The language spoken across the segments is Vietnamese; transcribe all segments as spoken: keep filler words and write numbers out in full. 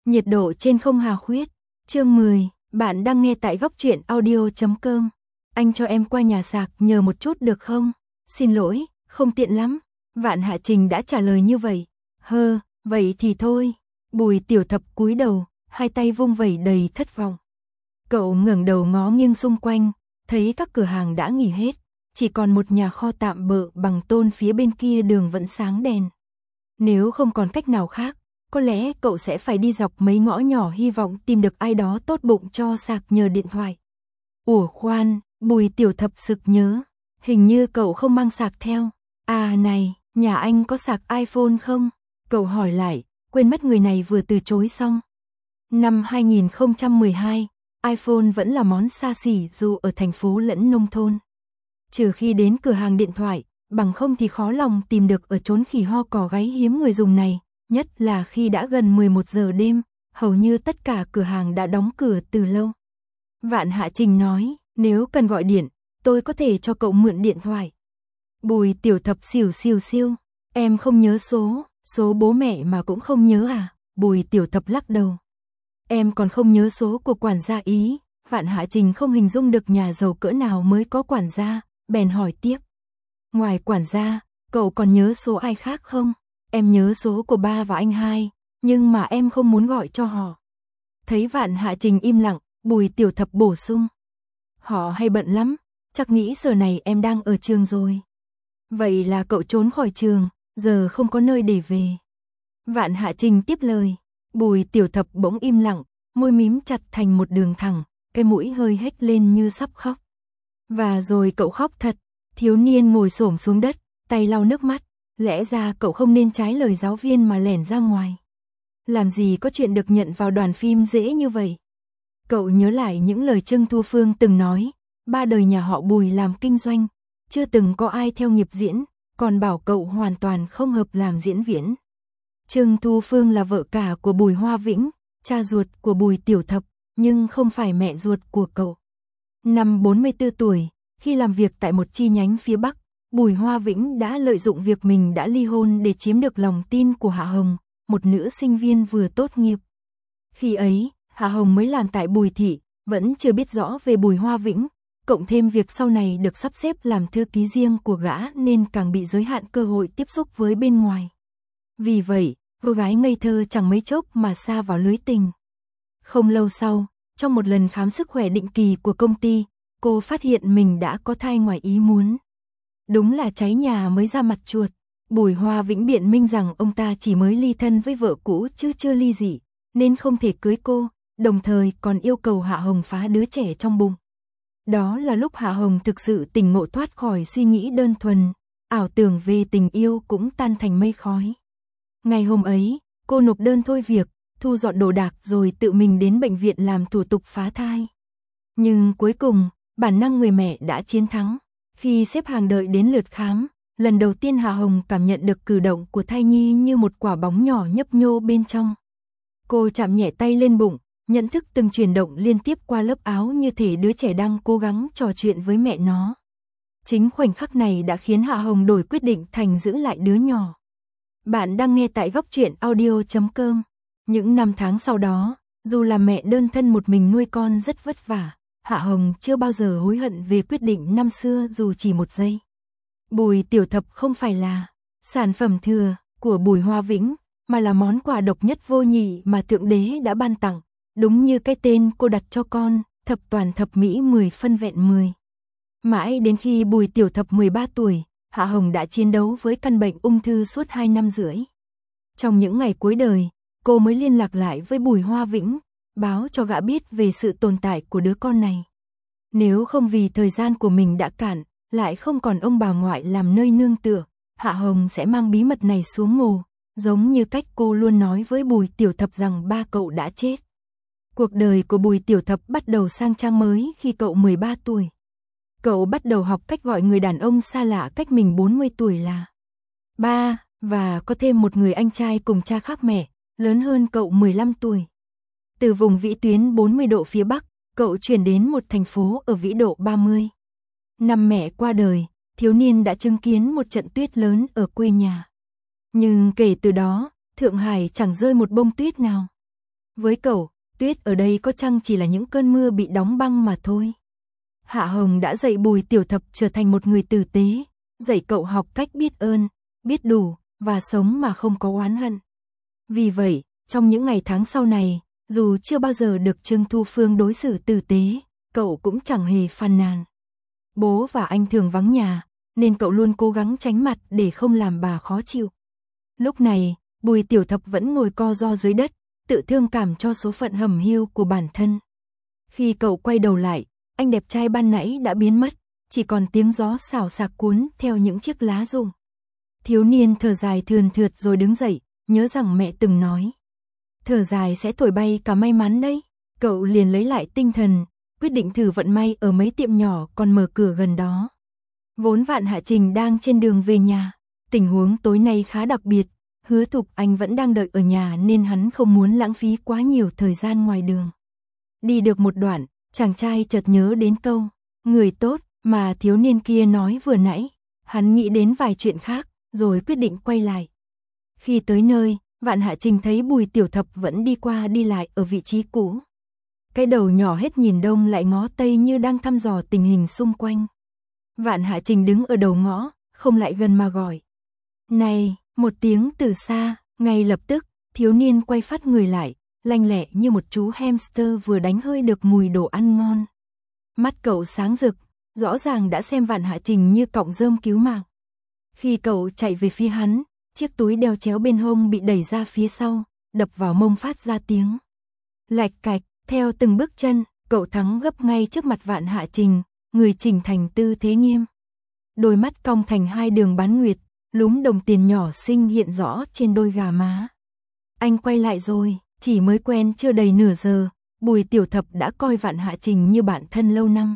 Nhiệt độ trên không hà khuyết. Chương mười, bạn đang nghe tại góc truyện audio chấm com. Anh cho em qua nhà sạc nhờ một chút được không? Xin lỗi, không tiện lắm. Vạn Hạ Trình đã trả lời như vậy. Hơ, vậy thì thôi. Bùi Tiểu Thập cúi đầu, hai tay vung vẩy đầy thất vọng. Cậu ngẩng đầu ngó nghiêng xung quanh, thấy các cửa hàng đã nghỉ hết, chỉ còn một nhà kho tạm bợ bằng tôn phía bên kia đường vẫn sáng đèn. Nếu không còn cách nào khác, có lẽ cậu sẽ phải đi dọc mấy ngõ nhỏ hy vọng tìm được ai đó tốt bụng cho sạc nhờ điện thoại. Ủa khoan, Bùi Tiểu Thập sực nhớ, hình như cậu không mang sạc theo. À này, nhà anh có sạc iPhone không? Cậu hỏi lại, quên mất người này vừa từ chối xong. Năm hai nghìn không trăm mười hai, iPhone vẫn là món xa xỉ dù ở thành phố lẫn nông thôn. Trừ khi đến cửa hàng điện thoại, bằng không thì khó lòng tìm được ở chốn khỉ ho cỏ gáy hiếm người dùng này, nhất là khi đã gần mười một giờ đêm, hầu như tất cả cửa hàng đã đóng cửa từ lâu. Vạn Hạ Trình nói, nếu cần gọi điện, tôi có thể cho cậu mượn điện thoại. Bùi Tiểu Thập xìu xìu xiu, em không nhớ số, số bố mẹ mà cũng không nhớ à? Bùi Tiểu Thập lắc đầu. Em còn không nhớ số của quản gia Ý. Vạn Hạ Trình không hình dung được nhà giàu cỡ nào mới có quản gia, bèn hỏi tiếp. Ngoài quản gia, cậu còn nhớ số ai khác không? Em nhớ số của ba và anh hai, nhưng mà em không muốn gọi cho họ. Thấy Vạn Hạ Trình im lặng, Bùi Tiểu Thập bổ sung. Họ hay bận lắm, chắc nghĩ giờ này em đang ở trường rồi. Vậy là cậu trốn khỏi trường, giờ không có nơi để về. Vạn Hạ Trình tiếp lời. Bùi Tiểu Thập bỗng im lặng, môi mím chặt thành một đường thẳng, cái mũi hơi hếch lên như sắp khóc. Và rồi cậu khóc thật. Thiếu niên ngồi xổm xuống đất, tay lau nước mắt. Lẽ ra cậu không nên trái lời giáo viên mà lẻn ra ngoài. Làm gì có chuyện được nhận vào đoàn phim dễ như vậy. Cậu nhớ lại những lời Trương Thu Phương từng nói, ba đời nhà họ Bùi làm kinh doanh, chưa từng có ai theo nghiệp diễn, còn bảo cậu hoàn toàn không hợp làm diễn viên. Trương Thu Phương là vợ cả của Bùi Hoa Vĩnh, cha ruột của Bùi Tiểu Thập, nhưng không phải mẹ ruột của cậu. Năm bốn mươi tư tuổi, khi làm việc tại một chi nhánh phía Bắc, Bùi Hoa Vĩnh đã lợi dụng việc mình đã ly hôn để chiếm được lòng tin của Hạ Hồng, một nữ sinh viên vừa tốt nghiệp. Khi ấy, Hạ Hồng mới làm tại Bùi Thị, vẫn chưa biết rõ về Bùi Hoa Vĩnh, cộng thêm việc sau này được sắp xếp làm thư ký riêng của gã nên càng bị giới hạn cơ hội tiếp xúc với bên ngoài. Vì vậy, cô gái ngây thơ chẳng mấy chốc mà sa vào lưới tình. Không lâu sau, trong một lần khám sức khỏe định kỳ của công ty, cô phát hiện mình đã có thai ngoài ý muốn. Đúng là cháy nhà mới ra mặt chuột. Bùi Hoa Vĩnh biện minh rằng ông ta chỉ mới ly thân với vợ cũ chứ chưa ly dị, nên không thể cưới cô, đồng thời còn yêu cầu Hạ Hồng phá đứa trẻ trong bụng. Đó là lúc Hạ Hồng thực sự tỉnh ngộ thoát khỏi suy nghĩ đơn thuần, ảo tưởng về tình yêu cũng tan thành mây khói. Ngày hôm ấy, cô nộp đơn thôi việc, thu dọn đồ đạc rồi tự mình đến bệnh viện làm thủ tục phá thai. Nhưng cuối cùng, bản năng người mẹ đã chiến thắng. Khi xếp hàng đợi đến lượt khám, lần đầu tiên Hạ Hồng cảm nhận được cử động của thai nhi như một quả bóng nhỏ nhấp nhô bên trong. Cô chạm nhẹ tay lên bụng, nhận thức từng chuyển động liên tiếp qua lớp áo như thể đứa trẻ đang cố gắng trò chuyện với mẹ nó. Chính khoảnh khắc này đã khiến Hạ Hồng đổi quyết định thành giữ lại đứa nhỏ. Bạn đang nghe tại góc truyện audio chấm com. Những năm tháng sau đó, dù là mẹ đơn thân một mình nuôi con rất vất vả, Hạ Hồng chưa bao giờ hối hận về quyết định năm xưa dù chỉ một giây. Bùi Tiểu Thập không phải là sản phẩm thừa của Bùi Hoa Vĩnh, mà là món quà độc nhất vô nhị mà Thượng Đế đã ban tặng, đúng như cái tên cô đặt cho con, thập toàn thập mỹ mười phân vẹn mười. Mãi đến khi Bùi Tiểu Thập mười ba tuổi, Hạ Hồng đã chiến đấu với căn bệnh ung thư suốt hai năm rưỡi. Trong những ngày cuối đời, cô mới liên lạc lại với Bùi Hoa Vĩnh, báo cho gã biết về sự tồn tại của đứa con này. Nếu không vì thời gian của mình đã cạn, lại không còn ông bà ngoại làm nơi nương tựa, Hạ Hồng sẽ mang bí mật này xuống mồ, giống như cách cô luôn nói với Bùi Tiểu Thập rằng ba cậu đã chết. Cuộc đời của Bùi Tiểu Thập bắt đầu sang trang mới khi cậu mười ba tuổi. Cậu bắt đầu học cách gọi người đàn ông xa lạ cách mình bốn mươi tuổi là ba, và có thêm một người anh trai cùng cha khác mẹ, lớn hơn cậu mười lăm tuổi. Từ vùng vĩ tuyến bốn mươi độ phía Bắc, cậu chuyển đến một thành phố ở vĩ độ ba mươi. Năm mẹ qua đời, thiếu niên đã chứng kiến một trận tuyết lớn ở quê nhà. Nhưng kể từ đó, Thượng Hải chẳng rơi một bông tuyết nào. Với cậu, tuyết ở đây có chăng chỉ là những cơn mưa bị đóng băng mà thôi. Hạ Hồng đã dạy Bùi Tiểu Thập trở thành một người tử tế, dạy cậu học cách biết ơn, biết đủ, và sống mà không có oán hận. Vì vậy, trong những ngày tháng sau này, dù chưa bao giờ được Trương Thu Phương đối xử tử tế, cậu cũng chẳng hề phàn nàn. Bố và anh thường vắng nhà, nên cậu luôn cố gắng tránh mặt để không làm bà khó chịu. Lúc này, Bùi Tiểu Thập vẫn ngồi co ro dưới đất, tự thương cảm cho số phận hầm hiu của bản thân. Khi cậu quay đầu lại, anh đẹp trai ban nãy đã biến mất, chỉ còn tiếng gió xào xạc cuốn theo những chiếc lá rụng. Thiếu niên thở dài thườn thượt rồi đứng dậy, nhớ rằng mẹ từng nói. Thở dài sẽ thổi bay cả may mắn đấy. Cậu liền lấy lại tinh thần, quyết định thử vận may ở mấy tiệm nhỏ còn mở cửa gần đó. Vốn Vạn Hạ Trình đang trên đường về nhà, tình huống tối nay khá đặc biệt, Hứa Thục Anh vẫn đang đợi ở nhà nên hắn không muốn lãng phí quá nhiều thời gian ngoài đường. Đi được một đoạn, chàng trai chợt nhớ đến câu, người tốt mà thiếu niên kia nói vừa nãy, hắn nghĩ đến vài chuyện khác, rồi quyết định quay lại. Khi tới nơi, Vạn Hạ Trình thấy Bùi Tiểu Thập vẫn đi qua đi lại ở vị trí cũ. Cái đầu nhỏ hết nhìn đông lại ngó tây như đang thăm dò tình hình xung quanh. Vạn Hạ Trình đứng ở đầu ngõ, không lại gần mà gọi. Này, một tiếng từ xa, ngay lập tức, thiếu niên quay phát người lại, lanh lẹ như một chú hamster vừa đánh hơi được mùi đồ ăn ngon. Mắt cậu sáng rực, rõ ràng đã xem Vạn Hạ Trình như cọng rơm cứu mạng. Khi cậu chạy về phía hắn, chiếc túi đeo chéo bên hông bị đẩy ra phía sau, đập vào mông phát ra tiếng lạch cạch. Theo từng bước chân, cậu thắng gấp ngay trước mặt Vạn Hạ Trình, người chỉnh thành tư thế nghiêm. Đôi mắt cong thành hai đường bán nguyệt, lúm đồng tiền nhỏ xinh hiện rõ trên đôi gò má. Anh quay lại rồi, chỉ mới quen chưa đầy nửa giờ, Bùi Tiểu Thập đã coi Vạn Hạ Trình như bạn thân lâu năm.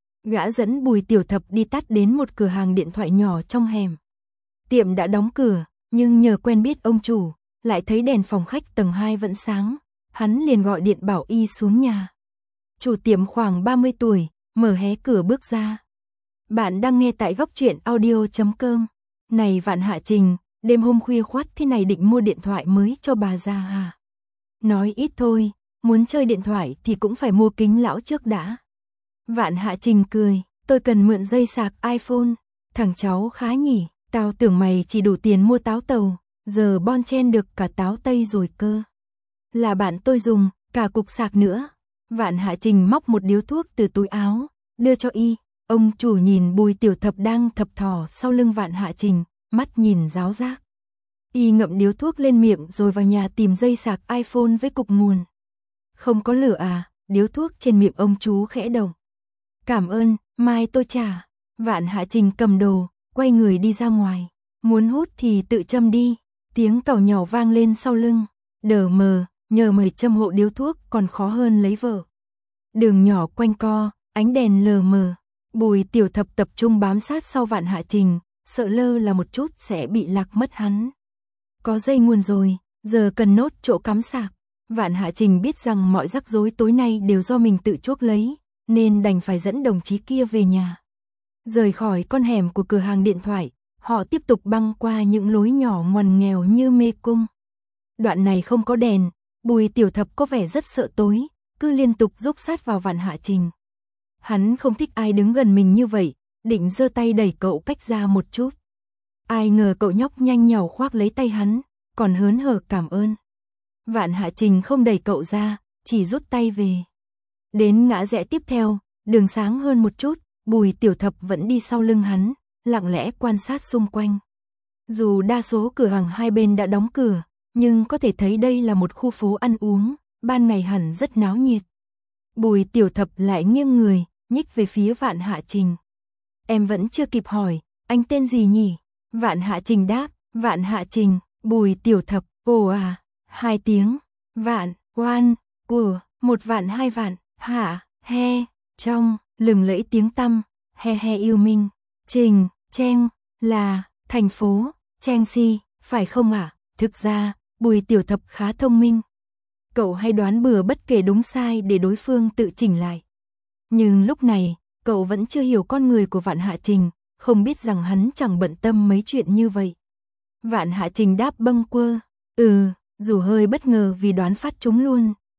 Gã dẫn Bùi Tiểu Thập đi tắt đến một cửa hàng điện thoại nhỏ trong hẻm. Tiệm đã đóng cửa, nhưng nhờ quen biết ông chủ, lại thấy đèn phòng khách tầng hai vẫn sáng. Hắn liền gọi điện bảo y xuống nhà. Chủ tiệm khoảng ba mươi tuổi, mở hé cửa bước ra. Bạn đang nghe tại góc truyện audio chấm com. Này Vạn Hạ Trình, đêm hôm khuya khoắt thế này định mua điện thoại mới cho bà già à? Nói ít thôi, muốn chơi điện thoại thì cũng phải mua kính lão trước đã. Vạn Hạ Trình cười, tôi cần mượn dây sạc iPhone. Thằng cháu khá nhỉ, tao tưởng mày chỉ đủ tiền mua táo tàu, giờ bon chen được cả táo tây rồi cơ. Là bạn tôi dùng, cả cục sạc nữa. Vạn Hạ Trình móc một điếu thuốc từ túi áo, đưa cho y. Ông chủ nhìn Bùi Tiểu Thập đang thập thò sau lưng Vạn Hạ Trình, mắt nhìn ráo rác. Y ngậm điếu thuốc lên miệng rồi vào nhà tìm dây sạc iPhone với cục nguồn. Không có lửa à? Điếu thuốc trên miệng ông chú khẽ động. Cảm ơn, mai tôi trả. Vạn Hạ Trình cầm đồ, quay người đi ra ngoài. Muốn hút thì tự châm đi. Tiếng càu nhàu vang lên sau lưng. Đờ mờ, nhờ mời châm hộ điếu thuốc còn khó hơn lấy vợ. Đường nhỏ quanh co, ánh đèn lờ mờ. Bùi Tiểu Thập tập trung bám sát sau Vạn Hạ Trình, sợ lơ là một chút sẽ bị lạc mất hắn. Có dây nguồn rồi, giờ cần nốt chỗ cắm sạc. Vạn Hạ Trình biết rằng mọi rắc rối tối nay đều do mình tự chuốc lấy, nên đành phải dẫn đồng chí kia về nhà. Rời khỏi con hẻm của cửa hàng điện thoại, họ tiếp tục băng qua những lối nhỏ ngoằn nghèo như mê cung. Đoạn này không có đèn, Bùi Tiểu Thập có vẻ rất sợ tối, cứ liên tục rúc sát vào Vạn Hạ Trình. Hắn không thích ai đứng gần mình như vậy, định giơ tay đẩy cậu cách ra một chút. Ai ngờ cậu nhóc nhanh nhảu khoác lấy tay hắn, còn hớn hở cảm ơn. Vạn Hạ Trình không đẩy cậu ra, chỉ rút tay về. Đến ngã rẽ tiếp theo, đường sáng hơn một chút, Bùi Tiểu Thập vẫn đi sau lưng hắn, lặng lẽ quan sát xung quanh. Dù đa số cửa hàng hai bên đã đóng cửa, nhưng có thể thấy đây là một khu phố ăn uống, ban ngày hẳn rất náo nhiệt. Bùi Tiểu Thập lại nghiêng người, nhích về phía Vạn Hạ Trình. Em vẫn chưa kịp hỏi, anh tên gì nhỉ? Vạn Hạ Trình đáp, Vạn Hạ Trình. Bùi Tiểu Thập, ồ à, hai tiếng. Vạn, oan, của, một vạn hai vạn, hạ, he, trong, lừng lẫy tiếng tăm, he he yêu minh. Trình, Cheng, là, thành phố, Chengxi, phải không ạ? À? Thực ra, Bùi Tiểu Thập khá thông minh. Cậu hay đoán bừa bất kể đúng sai để đối phương tự chỉnh lại. Nhưng lúc này, cậu vẫn chưa hiểu con người của Vạn Hạ Trình, không biết rằng hắn chẳng bận tâm mấy chuyện như vậy. Vạn Hạ Trình đáp bâng quơ, ừ, dù hơi bất ngờ vì đoán phát trúng luôn,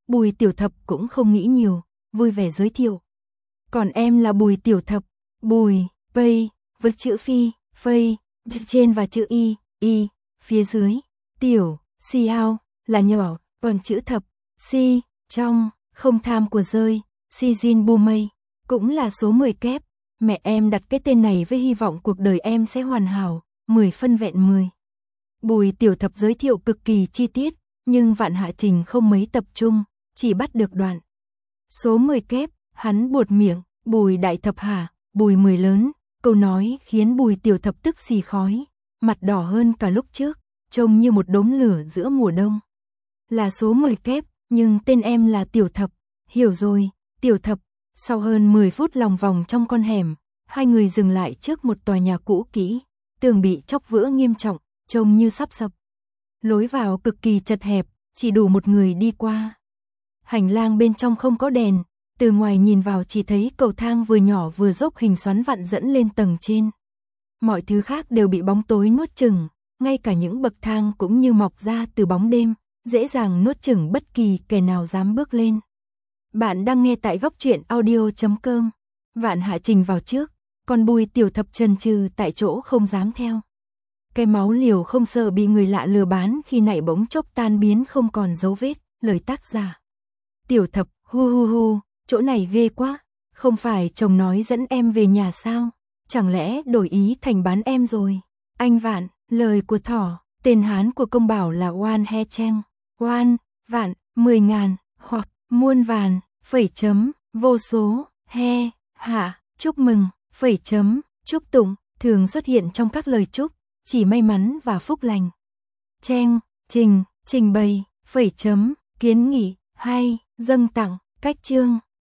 Bùi Tiểu Thập cũng không nghĩ nhiều, vui vẻ giới thiệu. Còn em là Bùi Tiểu Thập, Bùi, Pây, với chữ Phi, Phây, chữ trên và chữ Y, Y, phía dưới, Tiểu, Si ao, là nhỏ, còn chữ Thập, Si, trong, không tham của rơi, Si Jin Bu Mây, cũng là số mười kép. Mẹ em đặt cái tên này với hy vọng cuộc đời em sẽ hoàn hảo, mười phân vẹn mười. Bùi Tiểu Thập giới thiệu cực kỳ chi tiết, nhưng Vạn Hạ Trình không mấy tập trung, chỉ bắt được đoạn. Số mười kép, hắn buột miệng, Bùi Đại Thập hả, Bùi mười lớn, câu nói khiến Bùi Tiểu Thập tức xì khói, mặt đỏ hơn cả lúc trước, trông như một đốm lửa giữa mùa đông. Là số mười kép, nhưng tên em là Tiểu Thập, hiểu rồi, Tiểu Thập. Sau hơn mười phút lòng vòng trong con hẻm, hai người dừng lại trước một tòa nhà cũ kỹ, tường bị chóc vữa nghiêm trọng, trông như sắp sập. Lối vào cực kỳ chật hẹp, chỉ đủ một người đi qua. Hành lang bên trong không có đèn, từ ngoài nhìn vào chỉ thấy cầu thang vừa nhỏ vừa dốc hình xoắn vặn dẫn lên tầng trên. Mọi thứ khác đều bị bóng tối nuốt chửng, ngay cả những bậc thang cũng như mọc ra từ bóng đêm, dễ dàng nuốt chửng bất kỳ kẻ nào dám bước lên. Bạn đang nghe tại góc truyện audio chấm com. Vạn Hạ Trình vào trước, còn Bùi Tiểu Thập chần chừ tại chỗ không dám theo. Cái máu liều không sợ bị người lạ lừa bán khi nãy bỗng chốc tan biến không còn dấu vết, lời tác giả. Tiểu Thập, hu hu hu, chỗ này ghê quá, không phải chồng nói dẫn em về nhà sao, chẳng lẽ đổi ý thành bán em rồi. Anh Vạn, lời của thỏ, tên Hán của công bảo là Oan He Cheng, Oan, Vạn, mười ngàn, hoặc muôn vàn, phẩy chấm, vô số, he, hạ, chúc mừng, phẩy chấm, chúc tụng, thường xuất hiện trong các lời chúc, chỉ may mắn và phúc lành. Cheng, trình, trình bày, phẩy chấm, kiến nghị, hay, dâng tặng, cách chương.